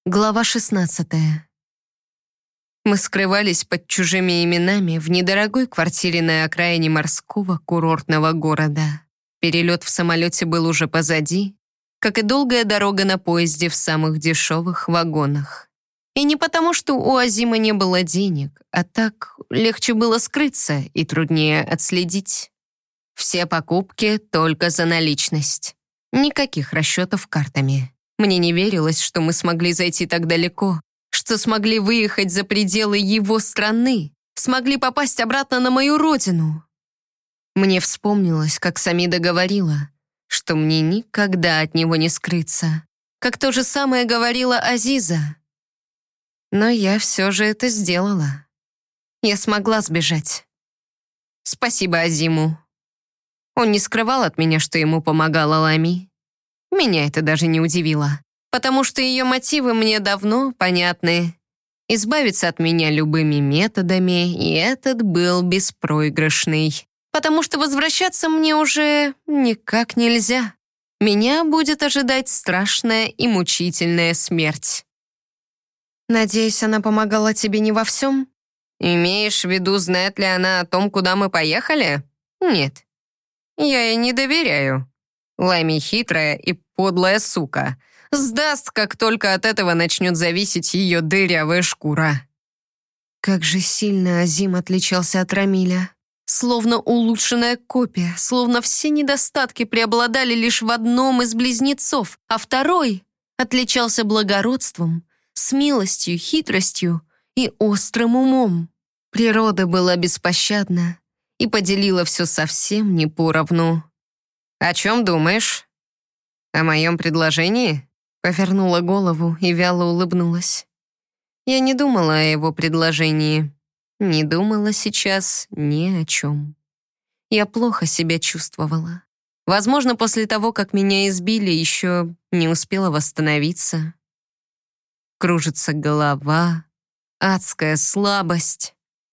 Глава 16. Мы скрывались под чужими именами в недорогой квартире на окраине морского курортного города. Перелет в самолете был уже позади, как и долгая дорога на поезде в самых дешевых вагонах. И не потому, что у Азима не было денег, а так легче было скрыться и труднее отследить. Все покупки только за наличность. Никаких расчетов картами. Мне не верилось, что мы смогли зайти так далеко, что смогли выехать за пределы его страны, смогли попасть обратно на мою родину. Мне вспомнилось, как Самида говорила, что мне никогда от него не скрыться, как то же самое говорила Азиза. Но я все же это сделала. Я смогла сбежать. Спасибо Азиму. Он не скрывал от меня, что ему помогала Лами. Меня это даже не удивило, потому что ее мотивы мне давно понятны. Избавиться от меня любыми методами, и этот был беспроигрышный. Потому что возвращаться мне уже никак нельзя. Меня будет ожидать страшная и мучительная смерть. Надеюсь, она помогала тебе не во всем? Имеешь в виду, знает ли она о том, куда мы поехали? Нет. Я ей не доверяю. Лами хитрая и подлая сука. Сдаст, как только от этого начнет зависеть ее дырявая шкура. Как же сильно Азим отличался от Рамиля. Словно улучшенная копия, словно все недостатки преобладали лишь в одном из близнецов, а второй отличался благородством, смелостью, хитростью и острым умом. Природа была беспощадна и поделила все совсем не поровну. «О чем думаешь? О моем предложении?» Повернула голову и вяло улыбнулась. Я не думала о его предложении. Не думала сейчас ни о чем. Я плохо себя чувствовала. Возможно, после того, как меня избили, еще не успела восстановиться. Кружится голова, адская слабость.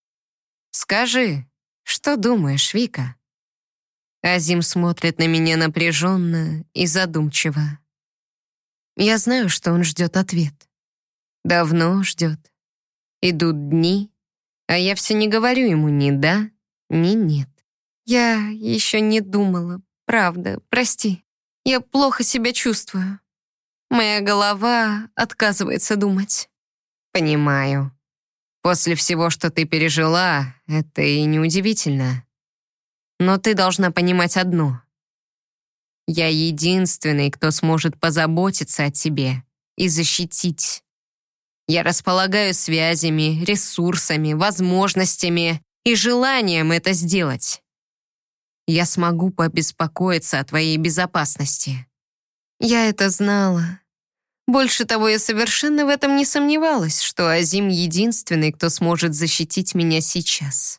«Скажи, что думаешь, Вика?» Азим смотрит на меня напряженно и задумчиво. Я знаю, что он ждет ответ. Давно ждет. Идут дни, а я все не говорю ему ни да, ни нет. Я еще не думала, правда, прости. Я плохо себя чувствую. Моя голова отказывается думать. Понимаю. После всего, что ты пережила, это и неудивительно. Но ты должна понимать одно. Я единственный, кто сможет позаботиться о тебе и защитить. Я располагаю связями, ресурсами, возможностями и желанием это сделать. Я смогу побеспокоиться о твоей безопасности. Я это знала. Больше того, я совершенно в этом не сомневалась, что Азим единственный, кто сможет защитить меня сейчас.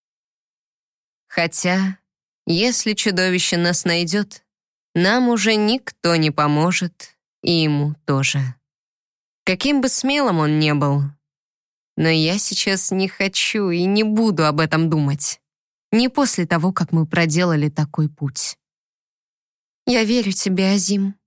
Хотя, если чудовище нас найдет, нам уже никто не поможет, и ему тоже. Каким бы смелым он ни был, но я сейчас не хочу и не буду об этом думать. Не после того, как мы проделали такой путь. Я верю тебе, Азим.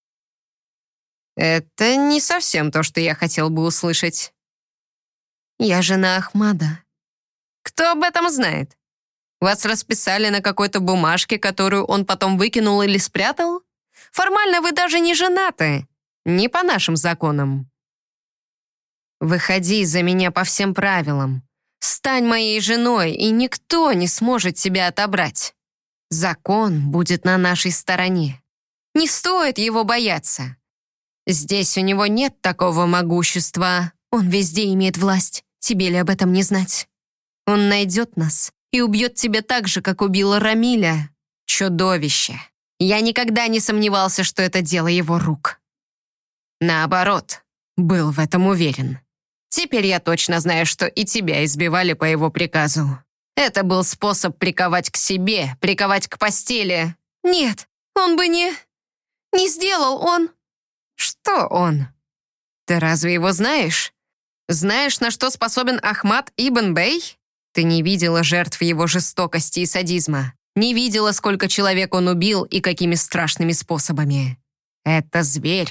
Это не совсем то, что я хотел бы услышать. Я жена Ахмада. Кто об этом знает? Вас расписали на какой-то бумажке, которую он потом выкинул или спрятал? Формально вы даже не женаты. Не по нашим законам. Выходи за меня по всем правилам. Стань моей женой, и никто не сможет тебя отобрать. Закон будет на нашей стороне. Не стоит его бояться. Здесь у него нет такого могущества. Он везде имеет власть. Тебе ли об этом не знать? Он найдет нас и убьет тебя так же, как убила Рамиля. Чудовище. Я никогда не сомневался, что это дело его рук. Наоборот, был в этом уверен. Теперь я точно знаю, что и тебя избивали по его приказу. Это был способ приковать к себе, приковать к постели. Нет, он бы не сделал, он... Что он? Ты разве его знаешь? Знаешь, на что способен Ахмад Ибн Бей? Ты не видела жертв его жестокости и садизма. Не видела, сколько человек он убил и какими страшными способами. Это зверь.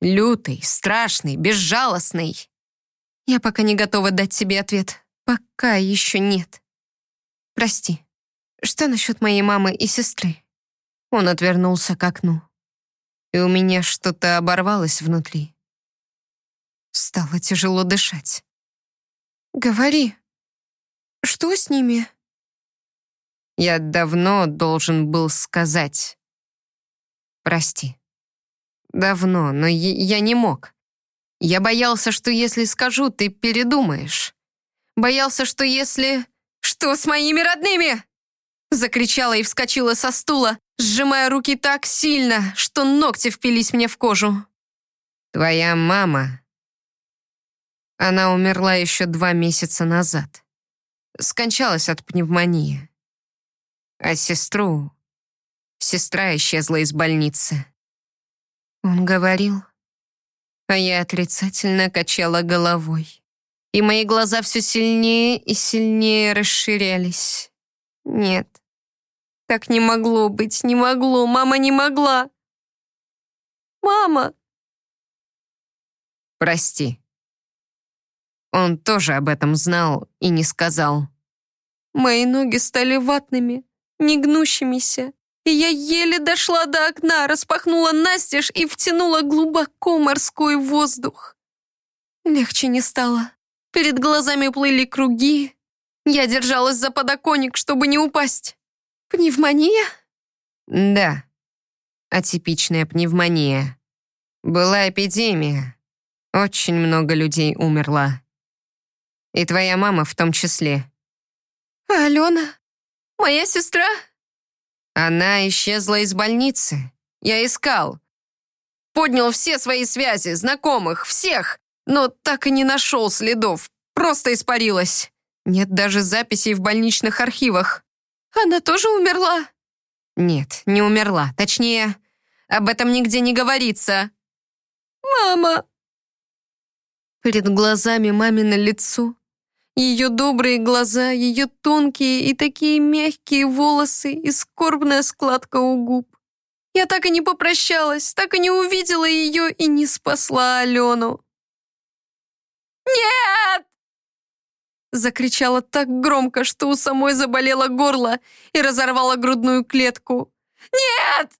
Лютый, страшный, безжалостный. Я пока не готова дать тебе ответ. Пока еще нет. Прости. Что насчет моей мамы и сестры? Он отвернулся к окну. И у меня что-то оборвалось внутри. Стало тяжело дышать. Говори, что с ними? Я давно должен был сказать. Прости. Давно, но я не мог. Я боялся, что если скажу, ты передумаешь. Боялся, что если... Что с моими родными? Закричала и вскочила со стула, сжимая руки так сильно, что ногти впились мне в кожу. Твоя мама... Она умерла еще 2 месяца назад. Скончалась от пневмонии. А сестра исчезла из больницы. Он говорил, а я отрицательно качала головой. И мои глаза все сильнее и сильнее расширялись. Нет, так не могло быть, не могло, мама не могла. Мама! Прости. Он тоже об этом знал и не сказал. Мои ноги стали ватными, негнущимися, и я еле дошла до окна, распахнула настежь и втянула глубоко морской воздух. Легче не стало. Перед глазами плыли круги. Я держалась за подоконник, чтобы не упасть. Пневмония? Да, атипичная пневмония. Была эпидемия. Очень много людей умерло. И твоя мама в том числе. А Алена? Моя сестра? Она исчезла из больницы. Я искал. Поднял все свои связи, знакомых, всех, но так и не нашел следов. Просто испарилась. Нет даже записей в больничных архивах. Она тоже умерла? Нет, не умерла. Точнее, об этом нигде не говорится. Мама! Перед глазами мамино лицо. Ее добрые глаза, ее тонкие и такие мягкие волосы и скорбная складка у губ. Я так и не попрощалась, так и не увидела ее и не спасла Алену. «Нет!» Закричала так громко, что у самой заболело горло и разорвала грудную клетку. «Нет!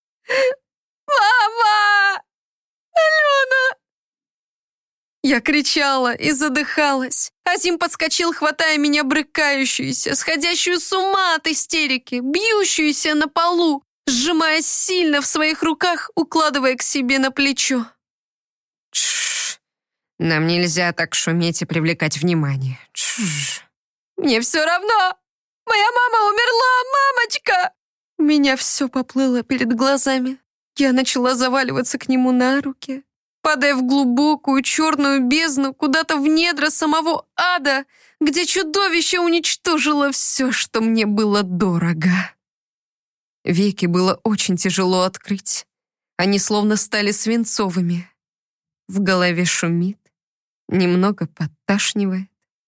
Мама! Алена!» Я кричала и задыхалась. Азим подскочил, хватая меня брыкающуюся, сходящую с ума от истерики, бьющуюся на полу, сжимая сильно в своих руках, укладывая к себе на плечо. Тш, нам нельзя так шуметь и привлекать внимание. Тш. Мне все равно. Моя мама умерла, мамочка! У меня все поплыло перед глазами. Я начала заваливаться к нему на руки, падая в глубокую черную бездну, куда-то в недра самого ада, где чудовище уничтожило все, что мне было дорого. Веки было очень тяжело открыть. Они словно стали свинцовыми. В голове шумит, немного подташнивает.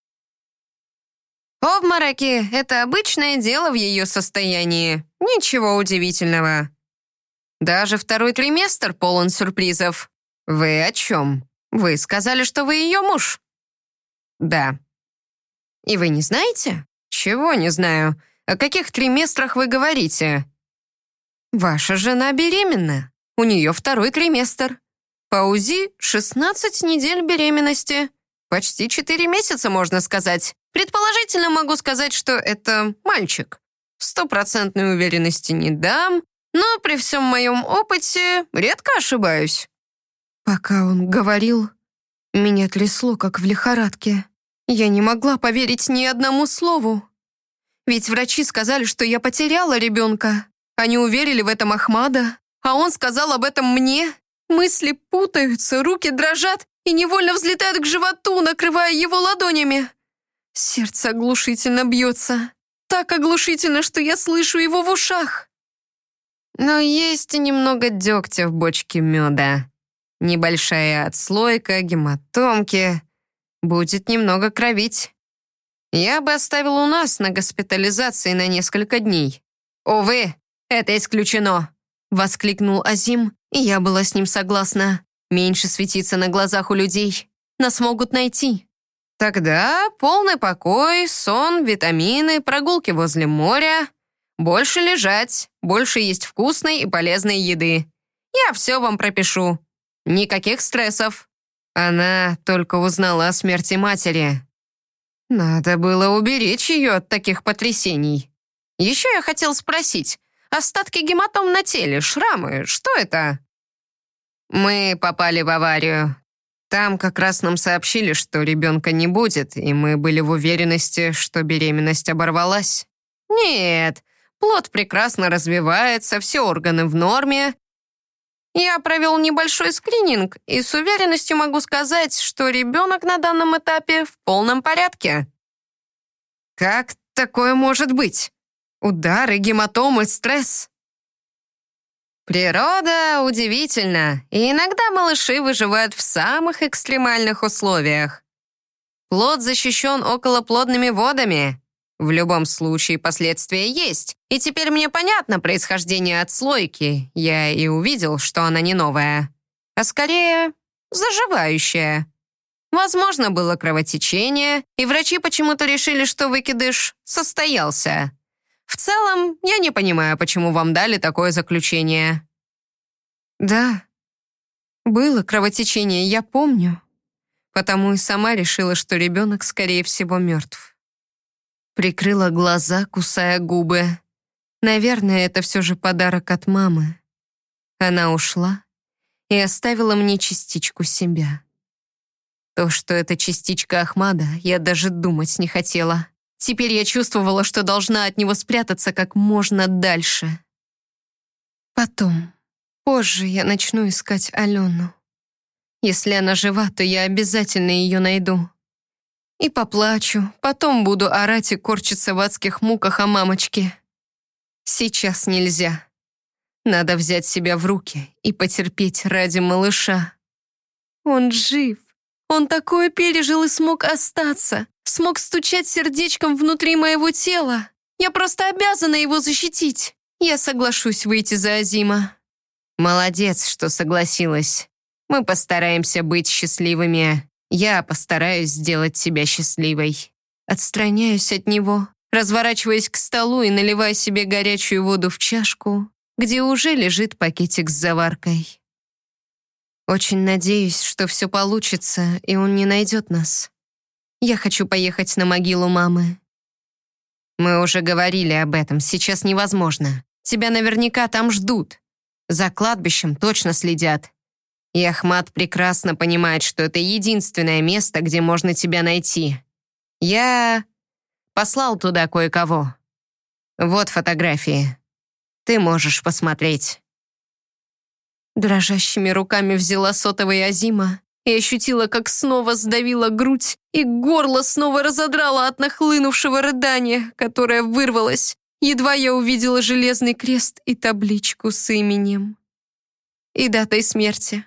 Обмороки — это обычное дело в ее состоянии. Ничего удивительного. Даже 2-й триместр полон сюрпризов. «Вы о чем? Вы сказали, что вы ее муж?» «Да». «И вы не знаете?» «Чего не знаю? О каких триместрах вы говорите?» «Ваша жена беременна. У нее 2-й триместр. По УЗИ 16 недель беременности. Почти 4 месяца, можно сказать. Предположительно могу сказать, что это мальчик. 100% уверенности не дам, но при всем моем опыте редко ошибаюсь». Пока он говорил, меня трясло, как в лихорадке. Я не могла поверить ни одному слову. Ведь врачи сказали, что я потеряла ребенка. Они уверили в этом Ахмада, а он сказал об этом мне. Мысли путаются, руки дрожат и невольно взлетают к животу, накрывая его ладонями. Сердце оглушительно бьется. Так оглушительно, что я слышу его в ушах. Но есть и немного дегтя в бочке меда. Небольшая отслойка, гематомки. Будет немного кровить. Я бы оставил у нас на госпитализации на несколько дней. «Увы, это исключено!» — воскликнул Азим, и я была с ним согласна. меньше светиться на глазах у людей. Нас могут найти. Тогда полный покой, сон, витамины, прогулки возле моря. Больше лежать, больше есть вкусной и полезной еды. Я все вам пропишу. Никаких стрессов. Она только узнала о смерти матери. Надо было уберечь ее от таких потрясений. Еще я хотел спросить, остатки гематом на теле, шрамы, что это? Мы попали в аварию. Там как раз нам сообщили, что ребенка не будет, и мы были в уверенности, что беременность оборвалась. Нет, плод прекрасно развивается, все органы в норме. Я провел небольшой скрининг, и с уверенностью могу сказать, что ребенок на данном этапе в полном порядке. Как такое может быть? Удары, гематомы, стресс. Природа удивительна, и иногда малыши выживают в самых экстремальных условиях. Плод защищен околоплодными водами. В любом случае последствия есть, и теперь мне понятно происхождение отслойки. Я и увидел, что она не новая, а скорее заживающая. Возможно, было кровотечение, и врачи почему-то решили, что выкидыш состоялся. В целом, я не понимаю, почему вам дали такое заключение. Да, было кровотечение, я помню. Потому и сама решила, что ребенок, скорее всего, мертв. Прикрыла глаза, кусая губы. Наверное, это все же подарок от мамы. Она ушла и оставила мне частичку себя. То, что это частичка Ахмада, я даже думать не хотела. Теперь я чувствовала, что должна от него спрятаться как можно дальше. Потом, позже я начну искать Алену. Если она жива, то я обязательно ее найду. И поплачу, потом буду орать и корчиться в адских муках о мамочке. Сейчас нельзя. Надо взять себя в руки и потерпеть ради малыша. Он жив. Он такое пережил и смог остаться. Смог стучать сердечком внутри моего тела. Я просто обязана его защитить. Я соглашусь выйти за Азима. Молодец, что согласилась. Мы постараемся быть счастливыми. Я постараюсь сделать тебя счастливой. Отстраняюсь от него, разворачиваясь к столу и наливая себе горячую воду в чашку, где уже лежит пакетик с заваркой. Очень надеюсь, что все получится, и он не найдет нас. Я хочу поехать на могилу мамы. Мы уже говорили об этом, сейчас невозможно. Тебя наверняка там ждут. За кладбищем точно следят. И Ахмад прекрасно понимает, что это единственное место, где можно тебя найти. Я послал туда кое-кого. Вот фотографии. Ты можешь посмотреть. Дрожащими руками взяла сотовый Азима и ощутила, как снова сдавила грудь, и горло снова разодрало от нахлынувшего рыдания, которое вырвалось. Едва я увидела железный крест и табличку с именем и датой смерти.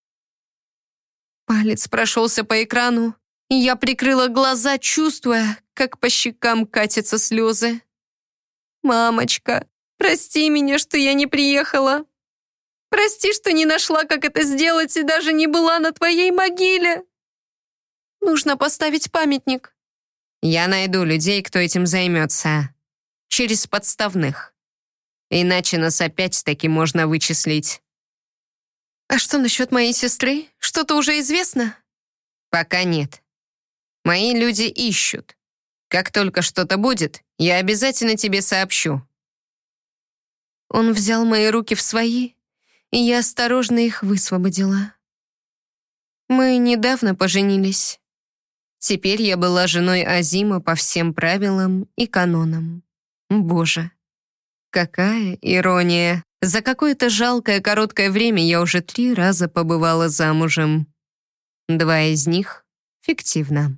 Палец прошелся по экрану, и я прикрыла глаза, чувствуя, как по щекам катятся слезы. «Мамочка, прости меня, что я не приехала. Прости, что не нашла, как это сделать, и даже не была на твоей могиле. Нужно поставить памятник». «Я найду людей, кто этим займется. Через подставных. Иначе нас опять-таки можно вычислить». «А что насчет моей сестры? Что-то уже известно?» «Пока нет. Мои люди ищут. Как только что-то будет, я обязательно тебе сообщу». Он взял мои руки в свои, и я осторожно их высвободила. Мы недавно поженились. Теперь я была женой Азима по всем правилам и канонам. Боже, какая ирония. За какое-то жалкое короткое время я уже 3 раза побывала замужем. 2 из них фиктивно.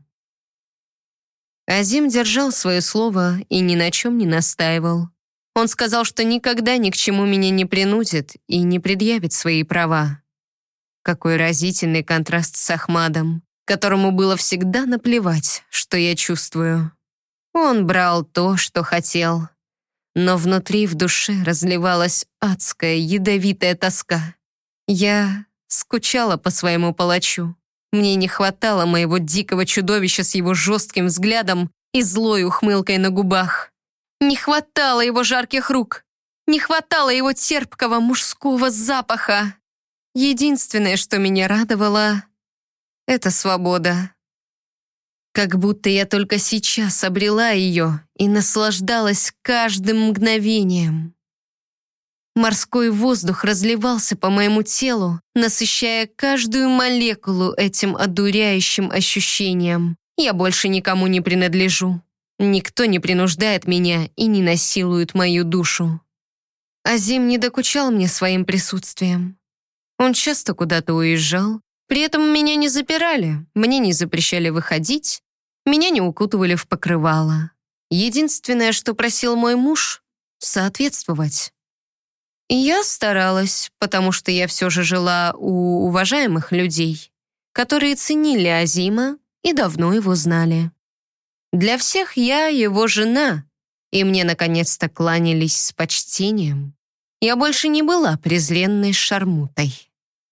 Азим держал свое слово и ни на чем не настаивал. Он сказал, что никогда ни к чему меня не принудит и не предъявит свои права. Какой разительный контраст с Ахмадом, которому было всегда наплевать, что я чувствую. Он брал то, что хотел, но внутри в душе разливалась адская ядовитая тоска. Я скучала по своему палачу. Мне не хватало моего дикого чудовища с его жестким взглядом и злой ухмылкой на губах. Не хватало его жарких рук. Не хватало его терпкого мужского запаха. Единственное, что меня радовало, это свобода. Как будто я только сейчас обрела ее и наслаждалась каждым мгновением. Морской воздух разливался по моему телу, насыщая каждую молекулу этим одуряющим ощущением. Я больше никому не принадлежу. Никто не принуждает меня и не насилует мою душу. Азим не докучал мне своим присутствием. Он часто куда-то уезжал. При этом меня не запирали, мне не запрещали выходить, меня не укутывали в покрывало. Единственное, что просил мой муж — соответствовать. И я старалась, потому что я все же жила у уважаемых людей, которые ценили Азима и давно его знали. Для всех я его жена, и мне наконец-то кланялись с почтением. Я больше не была презренной шармутой.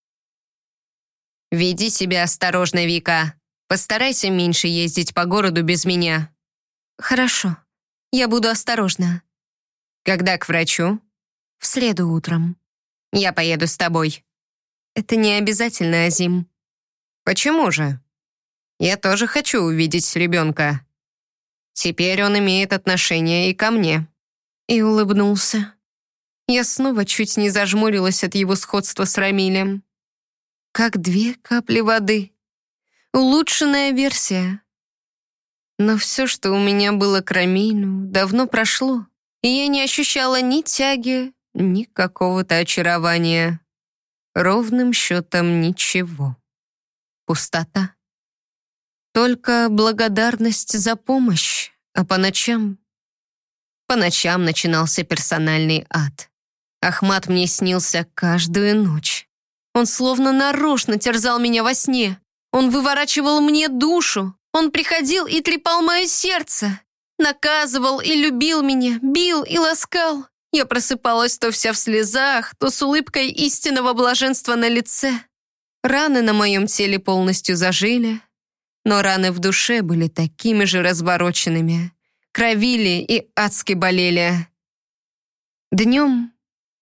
«Веди себя осторожно, Вика. Постарайся меньше ездить по городу без меня». «Хорошо, я буду осторожна». «Когда к врачу?» «В среду утром». «Я поеду с тобой». «Это не обязательно, Азим». «Почему же? Я тоже хочу увидеть ребенка. Теперь он имеет отношение и ко мне». И улыбнулся. Я снова чуть не зажмурилась от его сходства с Рамилем. Как 2 капли воды. Улучшенная версия. Но все, что у меня было к Рамилю, давно прошло, и я не ощущала ни тяги, ни какого-то очарования. Ровным счетом ничего. Пустота. Только благодарность за помощь, а по ночам начинался персональный ад. Ахмат мне снился каждую ночь. Он словно нарочно терзал меня во сне. Он выворачивал мне душу. Он приходил и трепал мое сердце. Наказывал и любил меня, бил и ласкал. Я просыпалась то вся в слезах, то с улыбкой истинного блаженства на лице. Раны на моем теле полностью зажили, но раны в душе были такими же развороченными, кровили и адски болели. Днем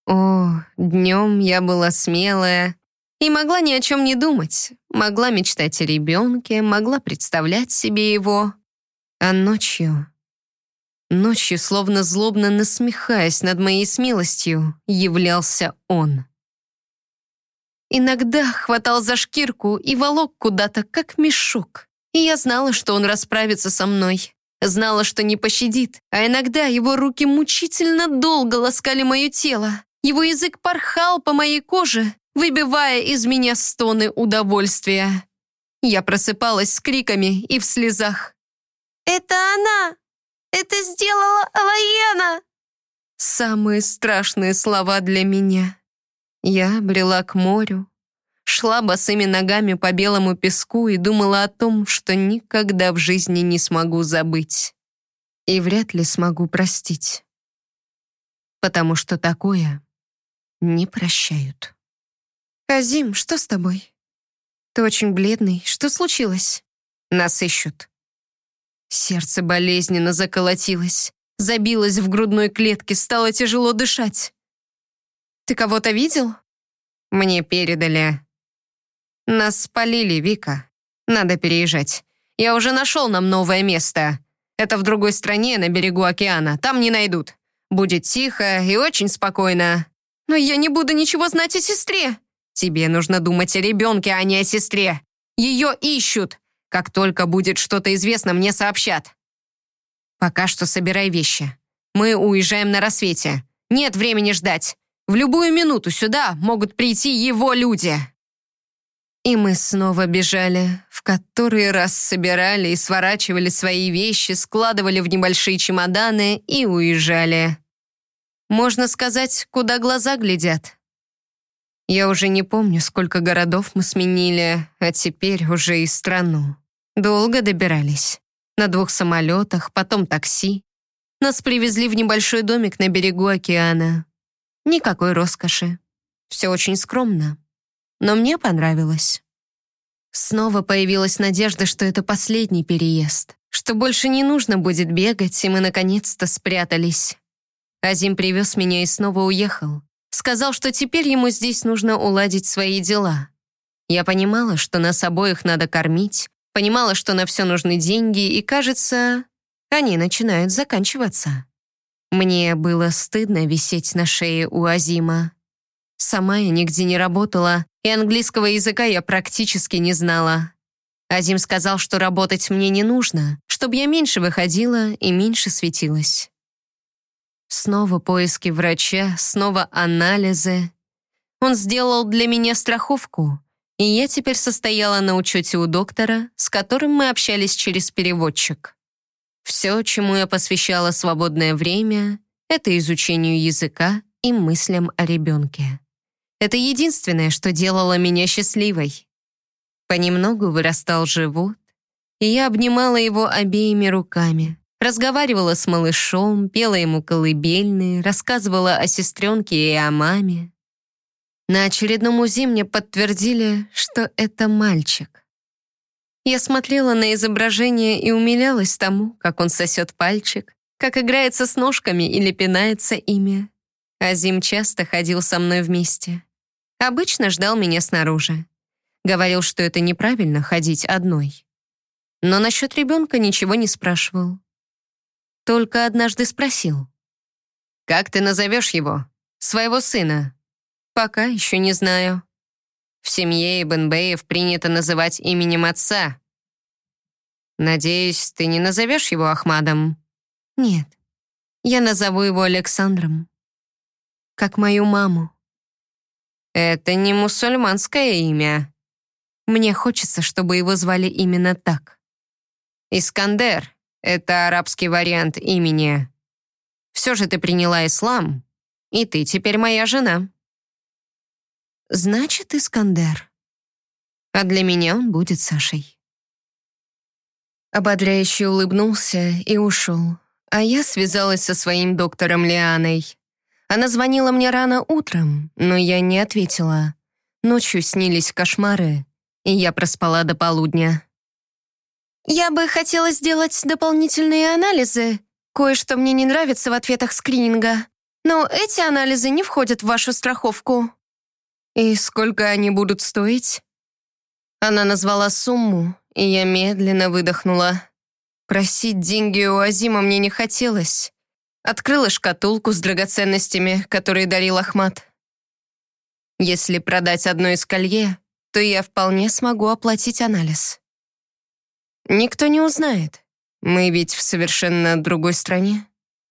я была смелая и могла ни о чем не думать, могла мечтать о ребенке, могла представлять себе его. А ночью, словно злобно насмехаясь над моей смелостью, являлся он. Иногда хватал за шкирку и волок куда-то, как мешок. И я знала, что он расправится со мной. Знала, что не пощадит. А иногда его руки мучительно долго ласкали мое тело. Его язык порхал по моей коже, выбивая из меня стоны удовольствия. Я просыпалась с криками и в слезах. «Это она! Это сделала Алаяна!» Самые страшные слова для меня. Я брела к морю, шла босыми ногами по белому песку и думала о том, что никогда в жизни не смогу забыть. И вряд ли смогу простить. Потому что такое не прощают. «Азим, что с тобой? Ты очень бледный. Что случилось?» «Нас ищут». Сердце болезненно заколотилось, забилось в грудной клетке, стало тяжело дышать. «Ты кого-то видел?» «Мне передали. Нас спалили, Вика. Надо переезжать. Я уже нашел нам новое место. Это в другой стране, на берегу океана. Там не найдут. Будет тихо и очень спокойно». «Но я не буду ничего знать о сестре». «Тебе нужно думать о ребенке, а не о сестре. Ее ищут. Как только будет что-то известно, мне сообщат. Пока что собирай вещи. Мы уезжаем на рассвете. Нет времени ждать. В любую минуту сюда могут прийти его люди». И мы снова бежали, в который раз собирали и сворачивали свои вещи, складывали в небольшие чемоданы и уезжали. Можно сказать, куда глаза глядят. Я уже не помню, сколько городов мы сменили, а теперь уже и страну. Долго добирались. На 2 самолетах, потом такси. Нас привезли в небольшой домик на берегу океана. Никакой роскоши. Все очень скромно. но мне понравилось. Снова появилась надежда, что это последний переезд, что больше не нужно будет бегать, и мы наконец-то спрятались. Азим привез меня и снова уехал. Сказал, что теперь ему здесь нужно уладить свои дела. Я понимала, что нас обоих надо кормить, понимала, что на все нужны деньги, и, кажется, они начинают заканчиваться. Мне было стыдно висеть на шее у Азима. Сама я нигде не работала, и английского языка я практически не знала. Азим сказал, что работать мне не нужно, чтобы я меньше выходила и меньше светилась. Снова поиски врача, снова анализы. Он сделал для меня страховку, и я теперь состояла на учете у доктора, с которым мы общались через переводчик. Все, чему я посвящала свободное время, это изучению языка и мыслям о ребенке. Это единственное, что делало меня счастливой. Понемногу вырастал живот, и я обнимала его обеими руками, разговаривала с малышом, пела ему колыбельные, рассказывала о сестренке и о маме. На очередном УЗИ мне подтвердили, что это мальчик. Я смотрела на изображение и умилялась тому, как он сосет пальчик, как играется с ножками или пинается ими. Азим часто ходил со мной вместе. Обычно ждал меня снаружи. Говорил, что это неправильно ходить одной. Но насчет ребенка ничего не спрашивал. Только однажды спросил: «Как ты назовешь его? Своего сына?» «Пока еще не знаю. В семье Ибн-Беев принято называть именем отца. Надеюсь, ты не назовешь его Ахмадом?» «Нет, я назову его Александром. Как мою маму». «Это не мусульманское имя». «Мне хочется, чтобы его звали именно так». «Искандер — это арабский вариант имени. Все же ты приняла ислам, и ты теперь моя жена». «Значит, Искандер. А для меня он будет Сашей». Ободряюще улыбнулся и ушел, а я связалась со своим доктором Лианой. Она звонила мне рано утром, но я не ответила. Ночью снились кошмары, и я проспала до полудня. «Я бы хотела сделать дополнительные анализы. Кое-что мне не нравится в ответах скрининга. Но эти анализы не входят в вашу страховку». «И сколько они будут стоить?» Она назвала сумму, и я медленно выдохнула. Просить деньги у Азима мне не хотелось. Открыла шкатулку с драгоценностями, которые дарил Ахмад. Если продать одно из колье, то я вполне смогу оплатить анализ. Никто не узнает. Мы ведь в совершенно другой стране.